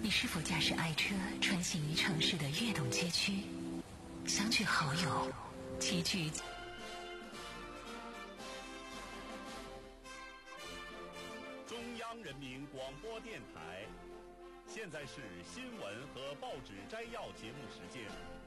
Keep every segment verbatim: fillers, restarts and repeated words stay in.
你是否驾驶爱车穿行于城市的跃动街区，相聚好友，齐聚中央人民广播电台。现在是新闻和报纸摘要节目时间。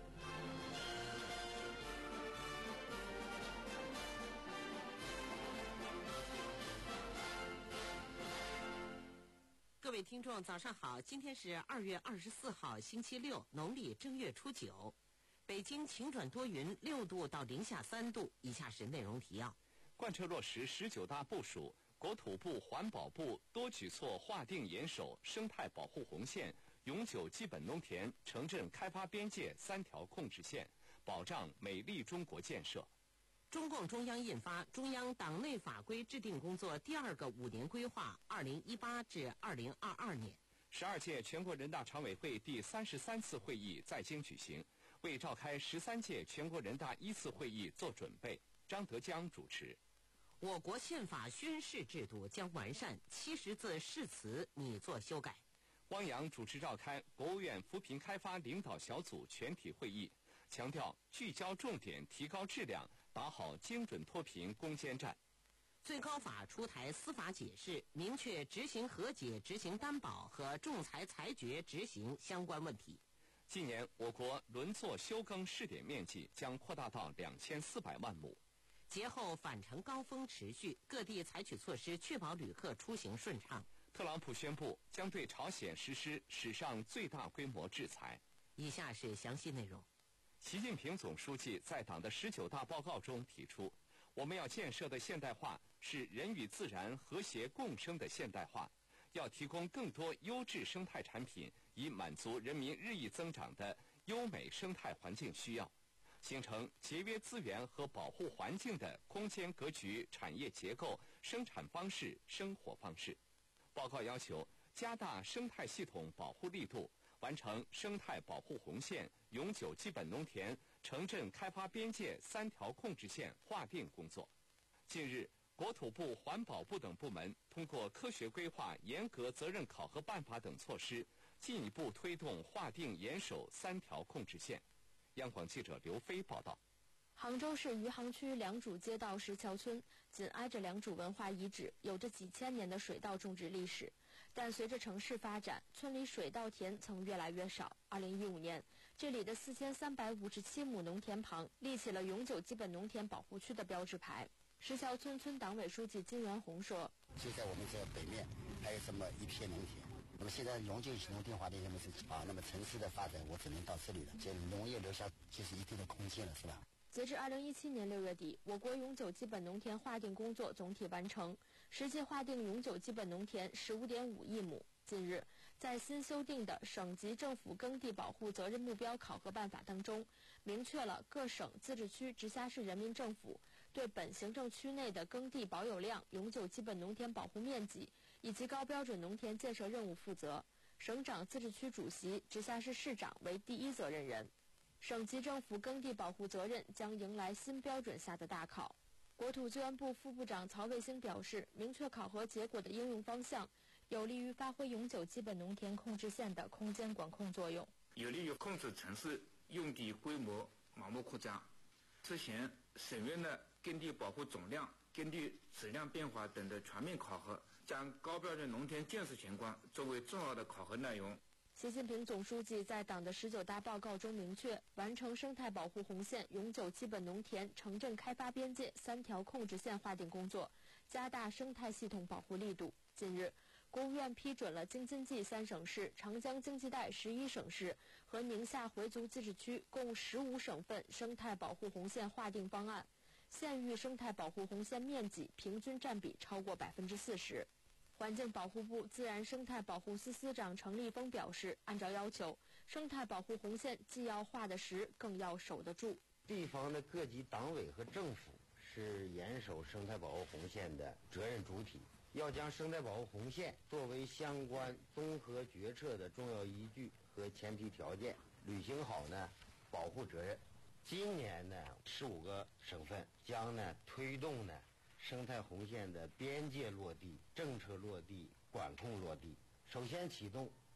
各位听众早上好，今天是二月二十四号星期六，农历正月初九。北京晴转多云，六度到零下三度。以下是内容提要。 贯彻落实十九大部署，国土部、环保部多举措划定严守生态保护红线、永久基本农田、城镇开发边界三条控制线，保障美丽中国建设。 中共中央印发《中央党内法规制定工作第二个五年规划（二零一八至二零二二年）》。 十二届全国人大常委会第三十三次会议在京举行，为召开十三届全国人大一次会议做准备。张德江主持。 我国宪法宣誓制度将完善，七十字誓词拟作修改。 汪洋主持召开国务院扶贫开发领导小组全体会议，强调聚焦重点，提高质量，打好精准脱贫攻坚战。 最高法出台司法解释，明确执行和解、执行担保和仲裁裁决执行相关问题。 今年我国轮作休耕试点面积将扩大到两千四百万亩。 节后返程高峰持续，各地采取措施确保旅客出行顺畅。 特朗普宣布将对朝鲜实施史上最大规模制裁。 以下是详细内容。 习近平总书记在党的十九大报告中提出，我们要建设的现代化是人与自然和谐共生的现代化，要提供更多优质生态产品，以满足人民日益增长的优美生态环境需要，形成节约资源和保护环境的空间格局、产业结构、生产方式、生活方式。报告要求加大生态系统保护力度，完成生态保护红线、永久基本农田、城镇开发边界三条控制线划定工作。近日，国土部、环保部等部门通过科学规划、严格责任考核办法等措施，进一步推动划定严守三条控制线。央广记者刘飞报道。 杭州市余杭区良渚街道石桥村紧挨着良渚文化遗址，有着几千年的水稻种植历史。但随着城市发展，村里水稻田曾越来越少。二零一五年，这里的四千三百五十七亩农田旁立起了永久基本农田保护区的标志牌。石桥村村党委书记金元红说：“ 就在我们这北面，还有这么一片农田。那么现在永久农田划定那么是啊，那么城市的发展我只能到这里了，这农业留下就是一定的空间了，是吧？” 截至二零一七年六月底，我国永久基本农田划定工作总体完成，实际划定永久基本农田十五点五亿亩。近日，在新修订的省级政府耕地保护责任目标考核办法当中，明确了各省、自治区、直辖市人民政府对本行政区内的耕地保有量、永久基本农田保护面积以及高标准农田建设任务负责，省长、自治区主席、直辖市市长为第一责任人。省级政府耕地保护责任将迎来新标准下的大考。国土资源部副部长曹卫星表示，明确考核结果的应用方向，有利于发挥永久基本农田控制线的空间管控作用， 有利于控制城市用地规模盲目扩张，实现省院的耕地保护总量、耕地质量变化等的全面考核，将高标准农田建设情况作为重要的考核内容。 习近平总书记在党的十九大报告中明确，完成生态保护红线、永久基本农田、城镇开发边界三条控制线划定工作，加大生态系统保护力度。近日，国务院批准了京津冀三省市、长江经济带十一省市和宁夏回族自治区共十五省份生态保护红线划定方案，县域生态保护红线面积平均占比超过百分之四十。环境保护部自然生态保护司司长程立峰表示，按照要求，生态保护红线既要画得实，更要守得住。 地方的各级党委和政府是严守生态保护红线的责任主体，要将生态保护红线作为相关综合决策的重要依据和前提条件，履行好呢保护责任。今年呢，十五个省份将呢推动呢生态红线的边界落地、政策落地、管控落地。首先启动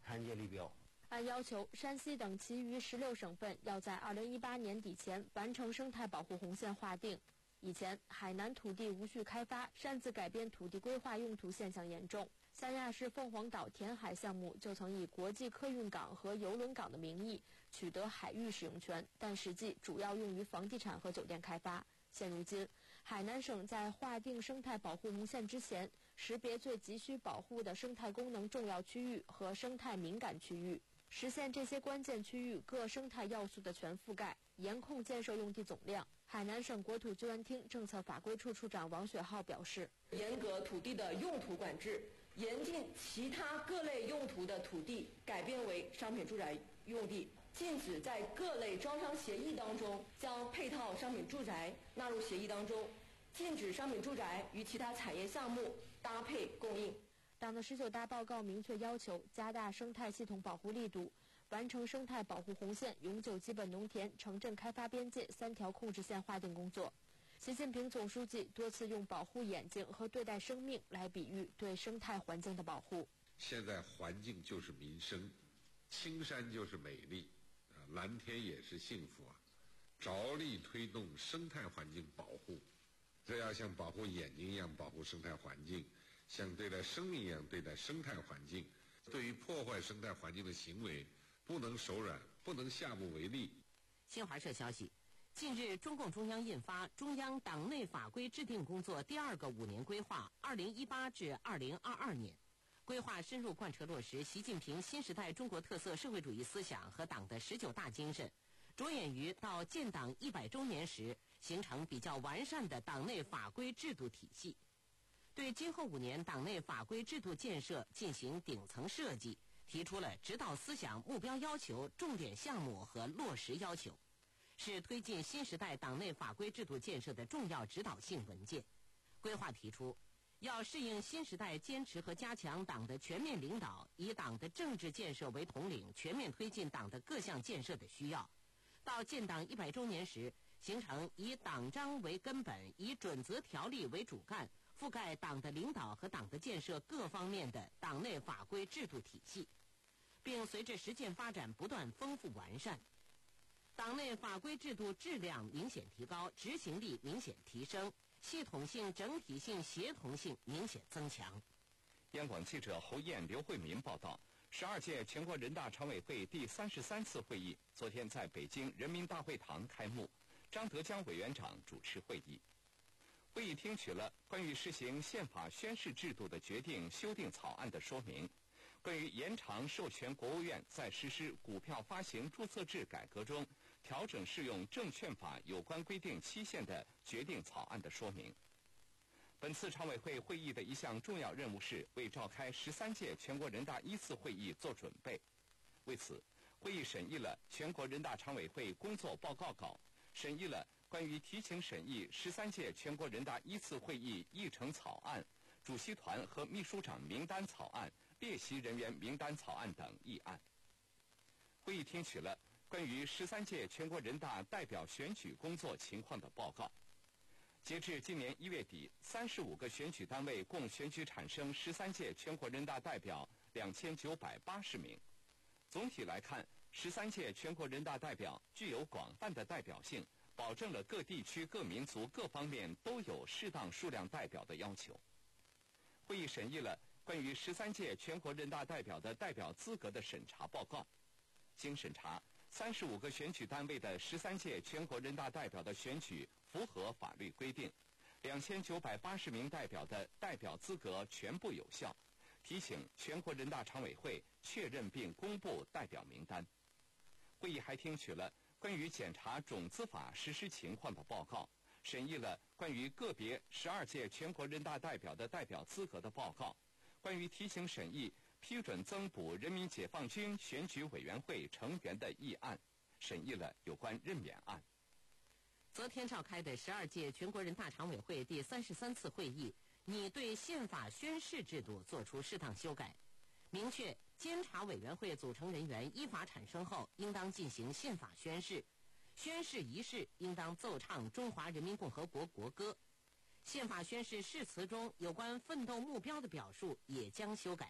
摊界立标。 按要求，山西等其余十六省份要在二零一八年底前完成生态保护红线划定。以前，海南土地无序开发、擅自改变土地规划用途现象严重。三亚市凤凰岛填海项目就曾以国际客运港和邮轮港的名义取得海域使用权，但实际主要用于房地产和酒店开发。现如今，海南省在划定生态保护红线之前，识别最急需保护的生态功能重要区域和生态敏感区域，实现这些关键区域各生态要素的全覆盖，严控建设用地总量。海南省国土救援厅政策法规处处长王雪浩表示， 严格土地的用途管制，严禁其他各类用途的土地改编为商品住宅用地，禁止在各类招商协议当中将配套商品住宅纳入协议当中，禁止商品住宅与其他产业项目搭配供应。 党的十九大报告明确要求加大生态系统保护力度，完成生态保护红线、永久基本农田、城镇开发边界三条控制线划定工作。习近平总书记多次用保护眼睛和对待生命来比喻对生态环境的保护。 现在环境就是民生，青山就是美丽，啊，蓝天也是幸福啊！着力推动生态环境保护，这要像保护眼睛一样保护生态环境，像对待生命一样对待生态环境。对于破坏生态环境的行为，不能手软，不能下不为例。 新华社消息，近日，中共中央印发《中央党内法规制定工作第二个五年规划（二零一八至二零二二年）》，规划深入贯彻落实习近平新时代中国特色社会主义思想和党的十九大精神，着眼于到建党一百周年时形成比较完善的党内法规制度体系，对今后五年党内法规制度建设进行顶层设计，提出了指导思想、目标要求、重点项目和落实要求，是推进新时代党内法规制度建设的重要指导性文件。规划提出，要适应新时代坚持和加强党的全面领导，以党的政治建设为统领，全面推进党的各项建设的需要。到建党一百周年时，形成以党章为根本、以准则条例为主干，覆盖党的领导和党的建设各方面的党内法规制度体系，并随着实践发展不断丰富完善，党内法规制度质量明显提高，执行力明显提升，系统性、整体性、协同性明显增强。 央广记者侯燕、刘慧民报道，十二届全国人大常委会第三十三次会议昨天在北京人民大会堂开幕，张德江委员长主持会议。会议听取了关于实行宪法宣誓制度的决定修订草案的说明，关于延长授权国务院在实施股票发行注册制改革中调整适用证券法有关规定期限的决定草案的说明。本次常委会会议的一项重要任务是为召开十三届全国人大一次会议做准备。为此，会议审议了全国人大常委会工作报告稿，审议了关于提请审议十三届全国人大一次会议议程草案、主席团和秘书长名单草案、列席人员名单草案等议案。会议听取了关于十三届全国人大代表选举工作情况的报告。截至今年一月底，三十五个选举单位共选举产生十三届全国人大代表两千九百八十名。总体来看，十三届全国人大代表具有广泛的代表性，保证了各地区、各民族各方面都有适当数量代表的要求。会议审议了关于十三届全国人大代表的代表资格的审查报告。经审查，三十五个选举单位的十三届全国人大代表的选举符合法律规定，两千九百八十名代表的代表资格全部有效，提请全国人大常委会确认并公布代表名单。会议还听取了关于检查种子法实施情况的报告，审议了关于个别十二届全国人大代表的代表资格的报告，关于提请审议批准增补人民解放军选举委员会成员的议案，审议了有关任免案。 昨天召开的十二届全国人大常委会第三十三次会议拟对宪法宣誓制度作出适当修改，明确监察委员会组成人员依法产生后应当进行宪法宣誓，宣誓仪式应当奏唱中华人民共和国国歌。宪法宣誓誓词中有关奋斗目标的表述也将修改，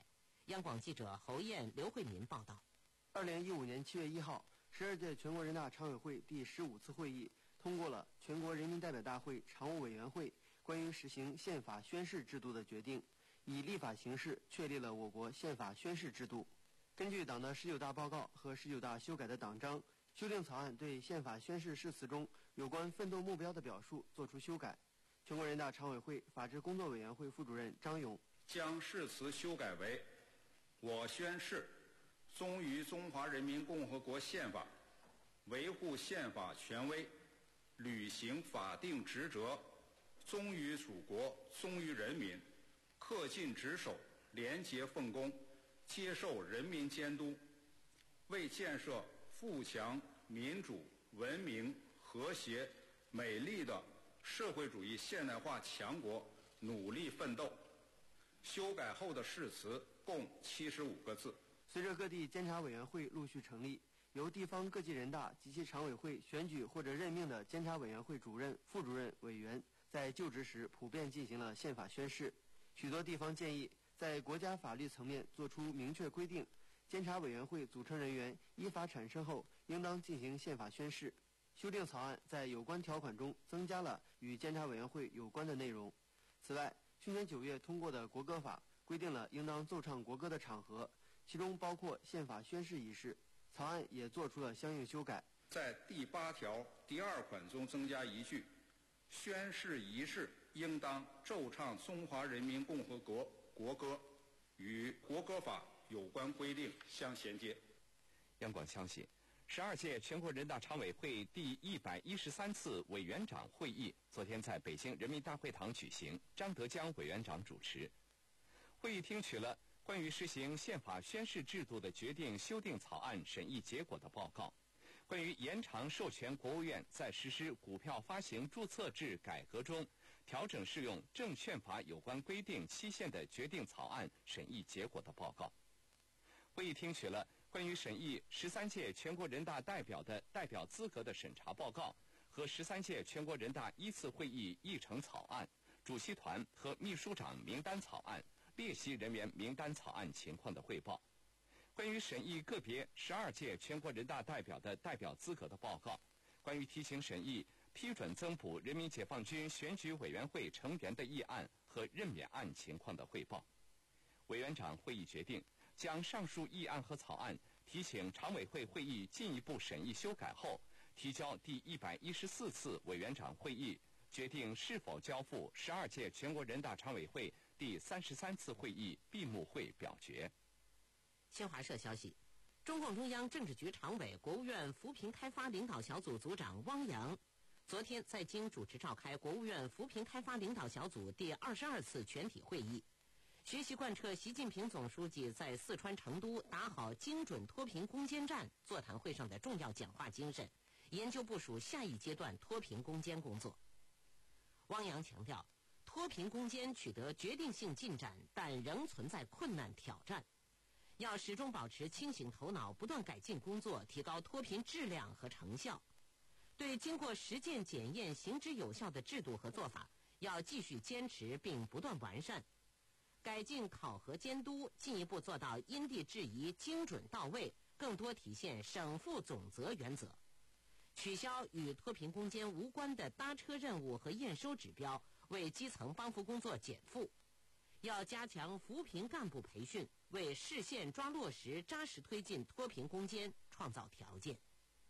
央广记者侯燕、刘慧民报道。 二零一五年七月一号，十二届全国人大常委会第十五次会议通过了全国人民代表大会常务委员会关于实行宪法宣誓制度的决定，以立法形式确立了我国宪法宣誓制度。根据党的十九大报告和十九大修改的党章，修订草案对宪法宣誓誓词中有关奋斗目标的表述作出修改。全国人大常委会法制工作委员会副主任张勇将誓词修改为：我宣誓忠于中华人民共和国宪法，维护宪法权威，履行法定职责，忠于祖国，忠于人民，恪尽职守，廉洁奉公，接受人民监督，为建设富强、民主、文明、和谐、美丽的社会主义现代化强国努力奋斗。修改后的誓词共七十五个字。 随着各地监察委员会陆续成立，由地方各级人大及其常委会选举或者任命的监察委员会主任、副主任、委员，在就职时普遍进行了宪法宣誓。许多地方建议在国家法律层面作出明确规定，监察委员会组成人员依法产生后，应当进行宪法宣誓。修订草案在有关条款中增加了与监察委员会有关的内容。此外，去年九月通过的国歌法规定了应当奏唱国歌的场合，其中包括宪法宣誓仪式。草案也做出了相应修改， 在第八条第二款中增加一句：宣誓仪式应当奏唱中华人民共和国国歌，与国歌法有关规定相衔接。 央广消息，十二届全国人大常委会第一百一十三次委员长会议昨天在北京人民大会堂举行，张德江委员长主持。会议听取了关于实行宪法宣誓制度的决定修订草案审议结果的报告，关于延长授权国务院在实施股票发行注册制改革中调整适用证券法有关规定期限的决定草案审议结果的报告。会议听取了关于审议十三届全国人大代表的代表资格的审查报告和十三届全国人大一次会议议程草案、主席团和秘书长名单草案、列席人员名单草案情况的汇报，关于审议个别十二届全国人大代表的代表资格的报告，关于提请审议批准增补人民解放军选举委员会成员的议案和任免案情况的汇报。委员长会议决定将上述议案和草案提请常委会会议进一步审议修改后，提交第一百一十四次委员长会议，决定是否交付十二届全国人大常委会第三十三次会议闭幕会表决。 新华社消息，中共中央政治局常委、国务院扶贫开发领导小组组长汪洋昨天在京主持召开国务院扶贫开发领导小组第二十二次全体会议，学习贯彻习近平总书记在四川成都打好精准脱贫攻坚战座谈会上的重要讲话精神，研究部署下一阶段脱贫攻坚工作。汪洋强调，脱贫攻坚取得决定性进展，但仍存在困难挑战，要始终保持清醒头脑，不断改进工作，提高脱贫质量和成效。对经过实践检验、行之有效的制度和做法，要继续坚持并不断完善，改进考核监督，进一步做到因地制宜、精准到位，更多体现省负总责原则，取消与脱贫攻坚无关的搭车任务和验收指标，为基层帮扶工作减负。要加强扶贫干部培训，为市县抓落实、扎实推进脱贫攻坚创造条件。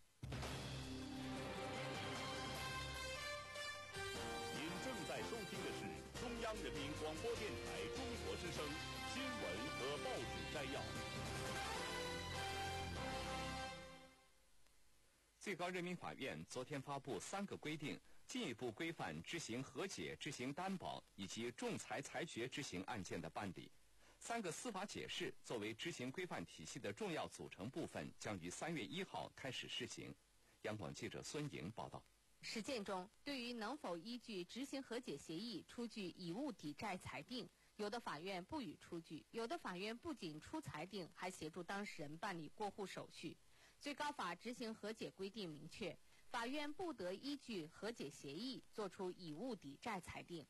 您正在收听的是中央人民广播电台中国之声新闻和报纸摘要。 最高人民法院昨天发布三个规定，进一步规范执行和解、执行担保以及仲裁裁决执行案件的办理。三个司法解释作为执行规范体系的重要组成部分，将于三月一号开始施行。央广记者孙莹报道。 实践中，对于能否依据执行和解协议出具以物抵债裁定，有的法院不予出具，有的法院不仅出裁定，还协助当事人办理过户手续。最高法执行和解规定明确，法院不得依据和解协议作出以物抵债裁定。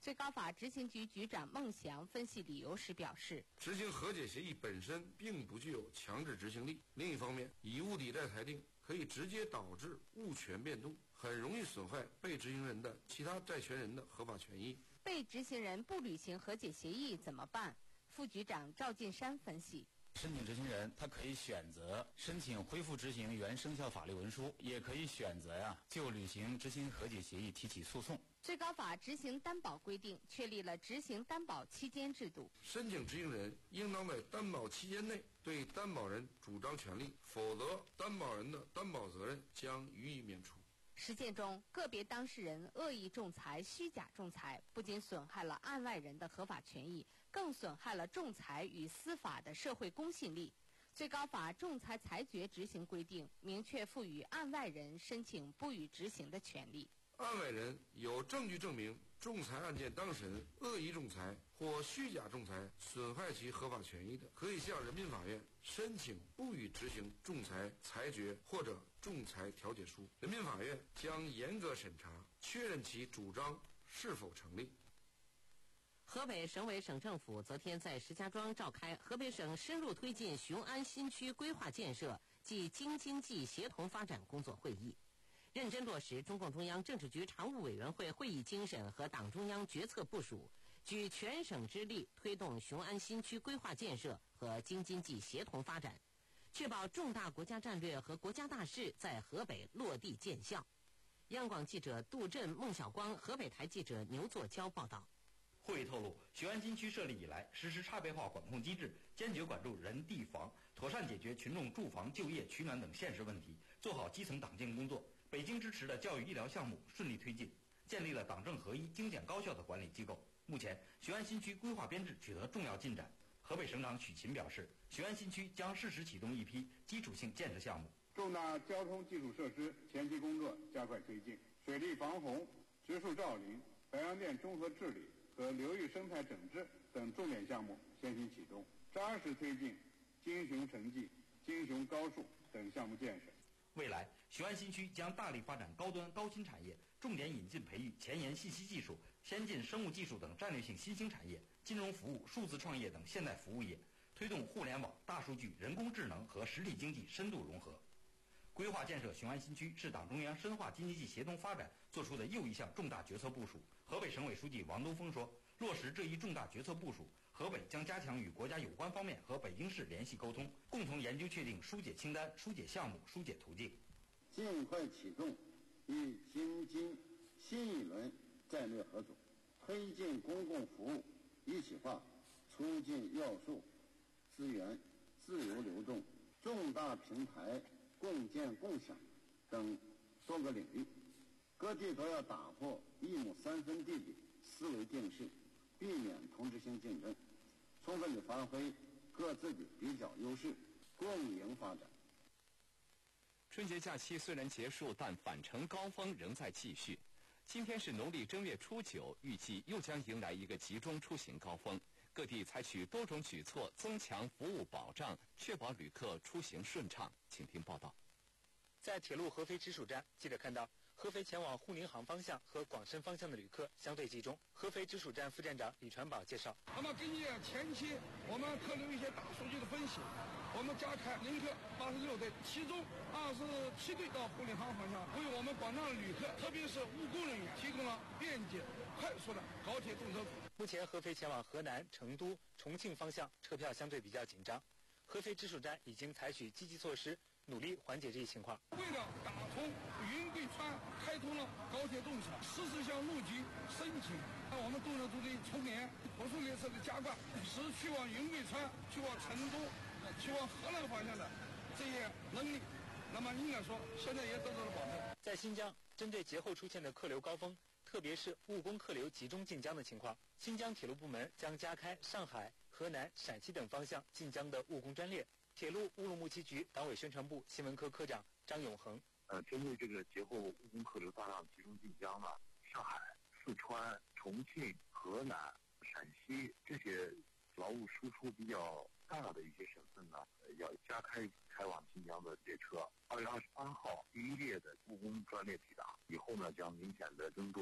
最高法执行局局长孟祥分析理由时表示， 执行和解协议本身并不具有强制执行力。另一方面，以物抵债裁定可以直接导致物权变动，很容易损害被执行人的其他债权人的合法权益。 被执行人不履行和解协议怎么办？副局长赵进山分析， 申请执行人他可以选择申请恢复执行原生效法律文书，也可以选择呀就履行执行和解协议提起诉讼。 最高法执行担保规定确立了执行担保期间制度， 申请执行人应当在担保期间内对担保人主张权利，否则担保人的担保责任将予以免除。 实践中，个别当事人恶意仲裁、虚假仲裁，不仅损害了案外人的合法权益，更损害了仲裁与司法的社会公信力。最高法仲裁裁决执行规定明确赋予案外人申请不予执行的权利。 案外人有证据证明仲裁案件当事人恶意仲裁或虚假仲裁损害其合法权益的，可以向人民法院申请不予执行仲裁裁决或者仲裁调解书，人民法院将严格审查，确认其主张是否成立。 河北省委省政府昨天在石家庄召开河北省深入推进雄安新区规划建设暨京津冀协同发展工作会议，认真落实中共中央政治局常务委员会会议精神和党中央决策部署，举全省之力推动雄安新区规划建设和京津冀协同发展，确保重大国家战略和国家大事在河北落地见效。央广记者杜振、孟晓光，河北台记者牛作娇报道。 会议透露，雄安新区设立以来，实施差别化管控机制，坚决管住人地房，妥善解决群众住房、就业、取暖等现实问题，做好基层党建工作。北京支持的教育医疗项目顺利推进，建立了党政合一、精简高效的管理机构。目前，雄安新区规划编制取得重要进展。河北省长许勤表示，雄安新区将适时启动一批基础性建设项目， 重大交通基础设施前期工作加快推进，水利防洪、植树造林、白洋淀综合治理和流域生态整治等重点项目先行启动，扎实推进京雄城际、京雄高速等项目建设。 未来，雄安新区将大力发展高端高新产业，重点引进培育前沿信息技术、先进生物技术等战略性新兴产业，金融服务、数字创业等现代服务业，推动互联网、大数据、人工智能和实体经济深度融合。规划建设雄安新区是党中央深化京津冀协同发展作出的又一项重大决策部署。河北省委书记王东峰说，落实这一重大决策部署，河北将加强与国家有关方面和北京市联系沟通，共同研究确定疏解清单、疏解项目、疏解途径， 尽快启动与京津新一轮战略合作，推进公共服务一体化，促进要素、资源自由流动、重大平台共建共享等多个领域。各地都要打破一亩三分地的思维定式，避免同质性竞争，充分地发挥各自的比较优势，共赢发展。 春节假期虽然结束，但返程高峰仍在继续。今天是农历正月初九，预计又将迎来一个集中出行高峰。各地采取多种举措，增强服务保障，确保旅客出行顺畅。请听报道。 在铁路合肥直属站，记者看到合肥前往沪宁杭方向和广深方向的旅客相对集中。合肥直属站副站长李传宝介绍， 那么根据前期我们客流一些大数据的分析，我们加开临客八十六队，其中二十七队到沪宁杭方向，为我们广大的旅客，特别是务工人员提供了便捷快速的高铁动车服务。 目前合肥前往河南、成都、重庆方向车票相对比较紧张，合肥直属站已经采取积极措施，努力缓解这一情况。 为了打通云贵川，开通了高铁动车，实时向陆局申请，让我们动车组的重联、火速列车的加挂，使去往云贵川、去往成都、去往河南方向的这些能力，那么应该说现在也得到了保证。 在新疆，针对节后出现的客流高峰，特别是务工客流集中进疆的情况，新疆铁路部门将加开上海、河南、陕西等方向进疆的务工专列。铁路乌鲁木齐局党委宣传部新闻科科长张永恒， 呃，针对这个节后务工客流大量集中进疆呢，上海、四川、重庆、河南、陕西这些劳务输出比较大的一些省份呢，呃、要加开开往新疆的列车。二月二十八号第一列的务工专列抵达以后呢，将明显的增多。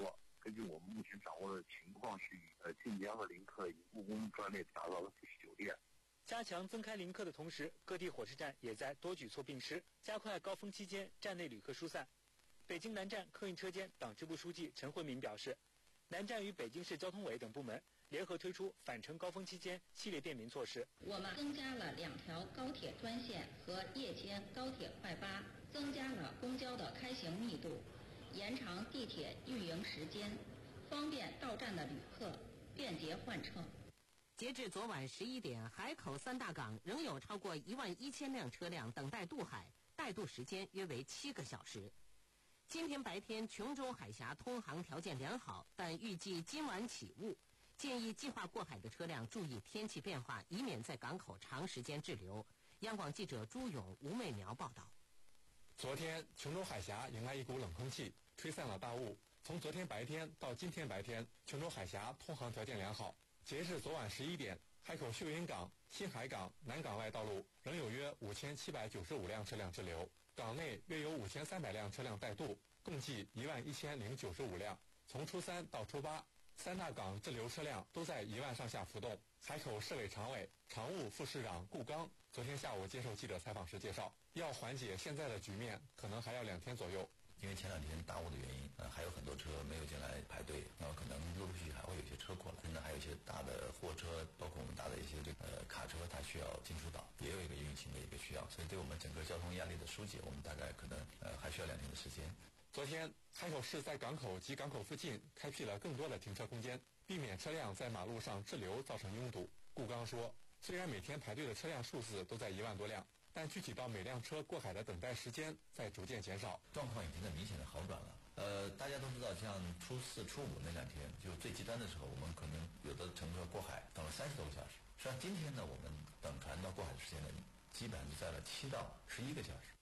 根据我们目前掌握的情况，是以呃晋江和临客以务工专列打造的复式酒店。 加强增开临客的同时，各地火车站也在多举措并施，加快高峰期间站内旅客疏散。北京南站客运车间党支部书记陈慧民表示，南站与北京市交通委等部门联合推出返程高峰期间系列便民措施。 我们增加了两条高铁专线和夜间高铁快八，增加了公交的开行密度，延长地铁运营时间，方便到站的旅客，便捷换乘。 截至昨晚十一点，海口三大港仍有超过一万一千辆车辆等待渡海，待渡时间约为七个小时。今天白天琼州海峡通航条件良好，但预计今晚起雾，建议计划过海的车辆注意天气变化，以免在港口长时间滞留。央广记者朱勇、吴美苗报道。 昨天琼州海峡迎来一股冷空气，吹散了大雾。从昨天白天到今天白天，琼州海峡通航条件良好。截至昨晚十一点，海口秀英港、新海港、南港外道路仍有约五千七百九十五辆车辆滞留，港内约有五千三百辆车辆待渡，共计一万一千零九十五辆。从初三到初八，三大港滞留车辆都在一万上下浮动。海口市委常委、常务副市长顾刚昨天下午接受记者采访时介绍，要缓解现在的局面，可能还要两天左右。 因为前两天大雾的原因，呃，还有很多车没有进来排队，那么可能陆陆续续还会有一些车过来。现在还有一些大的货车，包括我们大的一些这个呃卡车，它需要进出岛，也有一个运行的一个需要，所以对我们整个交通压力的疏解，我们大概可能呃还需要两天的时间。 昨天，海口市在港口及港口附近开辟了更多的停车空间，避免车辆在马路上滞留造成拥堵。顾刚说，虽然每天排队的车辆数字都在一万多辆，但具体到每辆车过海的等待时间在逐渐减少， 状况已经在明显的好转了。呃，大家都知道，像初四、初五那两天，就最极端的时候，我们可能有的乘客过海等了三十多个小时。实际上，今天呢，我们等船到过海的时间呢，基本上就在了七到十一个小时。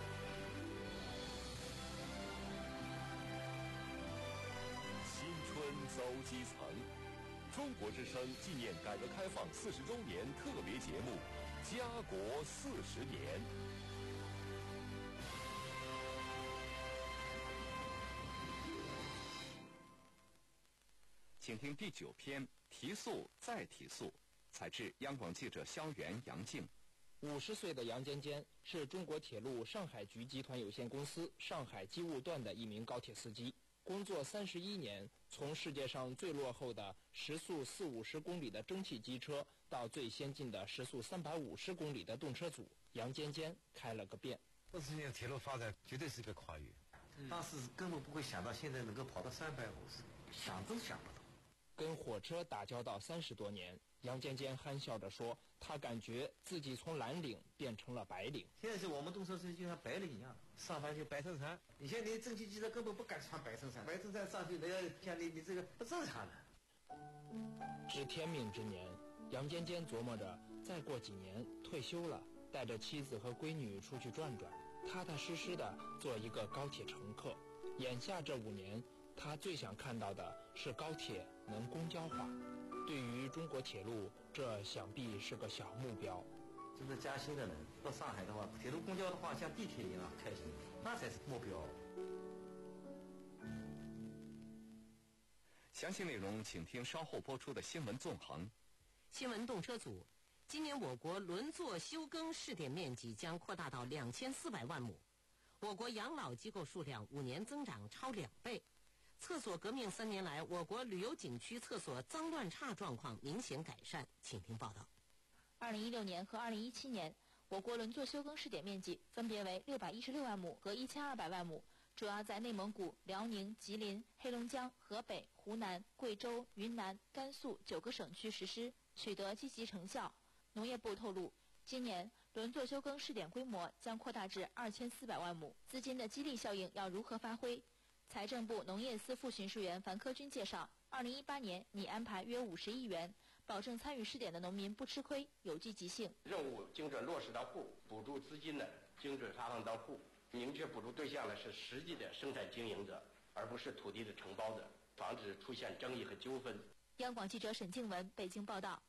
新春走基层，中国之声纪念改革开放四十周年特别节目《家国四十年》。 请听第九篇提速再提速，采制央广记者肖元、杨静。 五十岁的杨坚坚是中国铁路上海局集团有限公司上海机务段的一名高铁司机，工作三十一年，从世界上最落后的时速四五十公里的蒸汽机车，到最先进的时速三百五十公里的动车组，杨坚坚开了个遍。 二十年铁路发展绝对是个跨越， 嗯、 当时根本不会想到现在能够跑到三百五十，想都想不到。 跟火车打交道三十多年，杨坚坚憨笑着说，他感觉自己从蓝领变成了白领。 现在是我们动车司机就像白领一样，上班就白衬衫。以前你蒸汽机车根本不敢穿白衬衫，白衬衫上去人家像你你这个不正常的。 知天命之年，杨坚坚琢磨着，再过几年退休了，带着妻子和闺女出去转转，踏踏实实的做一个高铁乘客。眼下这五年，他最想看到的是高铁能公交化。对于中国铁路，这想必是个小目标。 真的加薪的人到上海的话，铁路公交的话像地铁一样开行，那才是目标。 详细内容请听稍后播出的新闻纵横。 新闻动车组，今年我国轮座休耕试点面积将扩大到两千四百万亩。我国养老机构数量五年增长超两倍。厕所革命三年来，我国旅游景区厕所脏乱差状况明显改善。请听报道。 二零一六年和二零一七年，我国轮座休耕试点面积分别为六百一十六万亩和一千二百万亩，主要在内蒙古、辽宁、吉林、黑龙江、河北、湖南、贵州、云南、甘肃九个省区实施，取得积极成效。农业部透露，今年轮座休耕试点规模将扩大至二千四百万亩，资金的激励效应要如何发挥？财政部农业司副巡视员樊科军介绍，二零一八年拟安排约五十亿元，保证参与试点的农民不吃亏，有积极性。 任务精准落实到户，补助资金呢精准发放到户，明确补助对象呢是实际的生产经营者，而不是土地的承包者，防止出现争议和纠纷。 央广记者沈静文北京报道。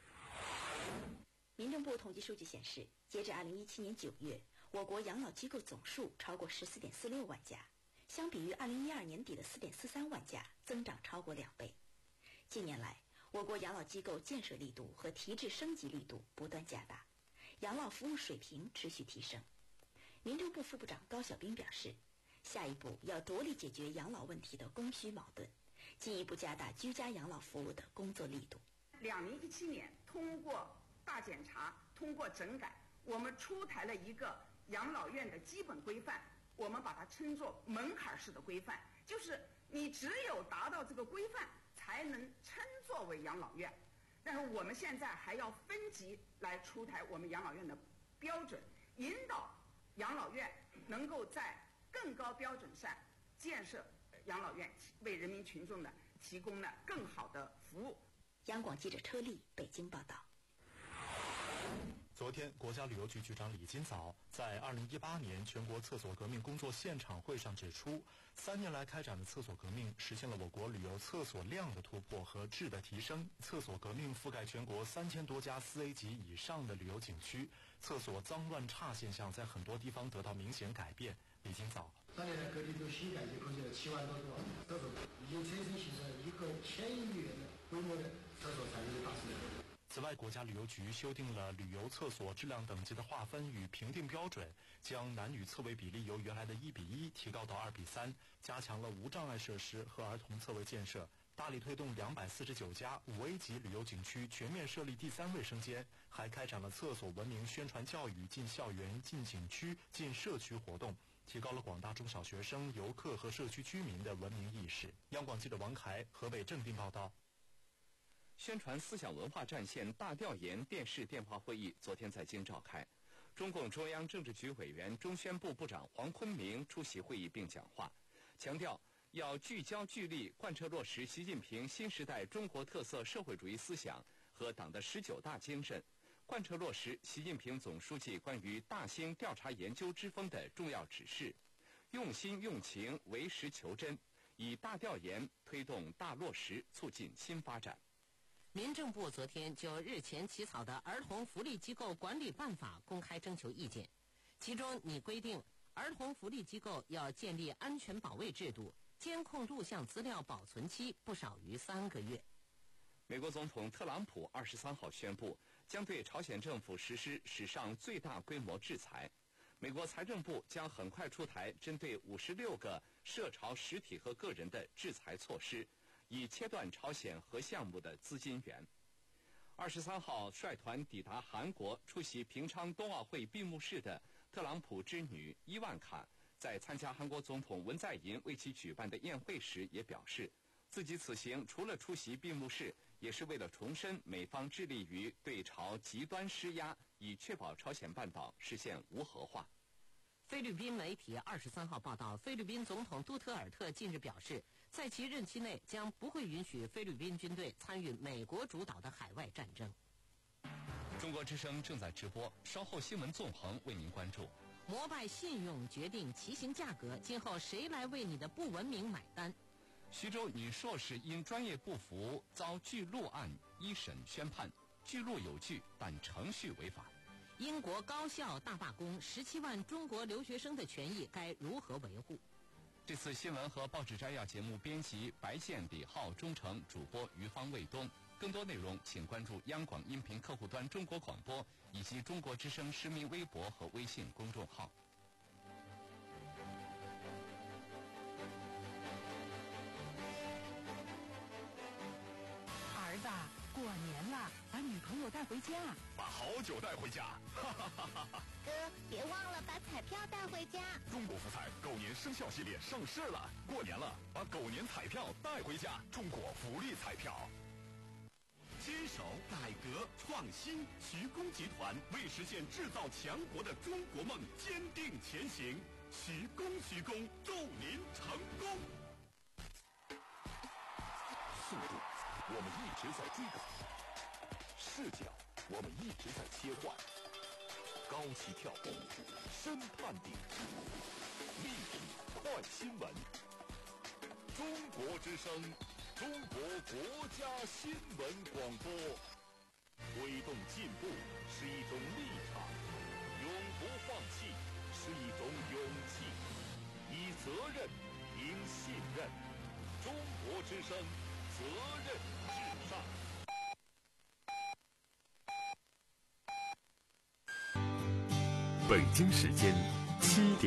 民政部统计数据显示，截至二零一七年九月，我国养老机构总数超过十四点四六万家， 相比于二零一二年底的四点四三万家，增长超过两倍。近年来，我国养老机构建设力度和提质升级力度不断加大，养老服务水平持续提升。民政部副部长高晓斌表示，下一步要着力解决养老问题的供需矛盾，进一步加大居家养老服务的工作力度。 两零一七年，通过大检查，通过整改，我们出台了一个养老院的基本规范，我们把它称作门槛式的规范，就是你只有达到这个规范，才能称作为养老院。但是我们现在还要分级来出台我们养老院的标准，引导养老院能够在更高标准上建设养老院，为人民群众呢提供了更好的服务。 央广记者车丽北京报道。 昨天，国家旅游局局长李金早在二零一八年全国厕所革命工作现场会上指出，三年来开展的厕所革命实现了我国旅游厕所量的突破和质的提升。厕所革命覆盖全国三千多家四 A 级以上的旅游景区，厕所脏乱差现象在很多地方得到明显改变。李金早， 三年来各地都新改建空间了七万多座厕所，已经产生形成一个千亿元的规模的厕所产业的大市场。 此外，国家旅游局修订了旅游厕所质量等级的划分与评定标准，将男女厕位比例由原来的一比一提高到二比三，加强了无障碍设施和儿童厕位建设，大力推动两百四十九家五 A 级旅游景区全面设立第三卫生间，还开展了厕所文明宣传教育进校园、进景区、进社区活动，提高了广大中小学生、游客和社区居民的文明意识。央广记者王凯，河北正定报道。 宣传思想文化战线大调研电视电话会议昨天在京召开，中共中央政治局委员、中宣部部长黄坤明出席会议并讲话，强调要聚焦聚力贯彻落实习近平新时代中国特色社会主义思想和党的十九大精神，贯彻落实习近平总书记关于大兴调查研究之风的重要指示，用心用情为实求真，以大调研推动大落实，促进新发展。 民政部昨天就日前起草的《儿童福利机构管理办法》公开征求意见，其中拟规定，儿童福利机构要建立安全保卫制度，监控录像资料保存期不少于三个月。 美国总统特朗普二十三号宣布，将对朝鲜政府实施史上最大规模制裁。美国财政部将很快出台针对五十六个涉朝实体和个人的制裁措施，以切断朝鲜核项目的资金源。二十三号率团抵达韩国出席平昌冬奥会闭幕式的特朗普之女伊万卡，在参加韩国总统文在寅为其举办的宴会时也表示，自己此行除了出席闭幕式，也是为了重申美方致力于对朝极端施压，以确保朝鲜半岛实现无核化。 菲律宾媒体二十三号报道，菲律宾总统杜特尔特近日表示，在其任期内将不会允许菲律宾军队参与美国主导的海外战争。 中国之声正在直播，稍后新闻纵横为您关注。 摩拜信用决定骑行价格，今后谁来为你的不文明买单？ 徐州女硕士因专业不服遭拒录案，一审宣判，拒录有据，但程序违法。 英国高校大罢工，十七万中国留学生的权益该如何维护？ 这次新闻和报纸摘要节目编辑白健、李浩、钟诚，主播于芳、卫东。更多内容请关注央广音频客户端中国广播以及中国之声实名微博和微信公众号。 儿子，过年了，把女朋友带回家， 把好酒带回家，哈哈哈哈哈！ 哥，别忘了把彩票带回家。 中国福彩狗年生肖系列上市了，过年了，把狗年彩票带回家。中国福利彩票。坚守改革创新，徐工集团为实现制造强国的中国梦坚定前行。徐工，徐工，祝您成功！速度，我们一直在追赶；视角，我们一直在切换；高起跳步，深探底，立体快新闻。中国之声。中国国家新闻广播，推动进步是一种立场，永不放弃是一种勇气，以责任赢信任。中国之声，责任至上。北京时间七点。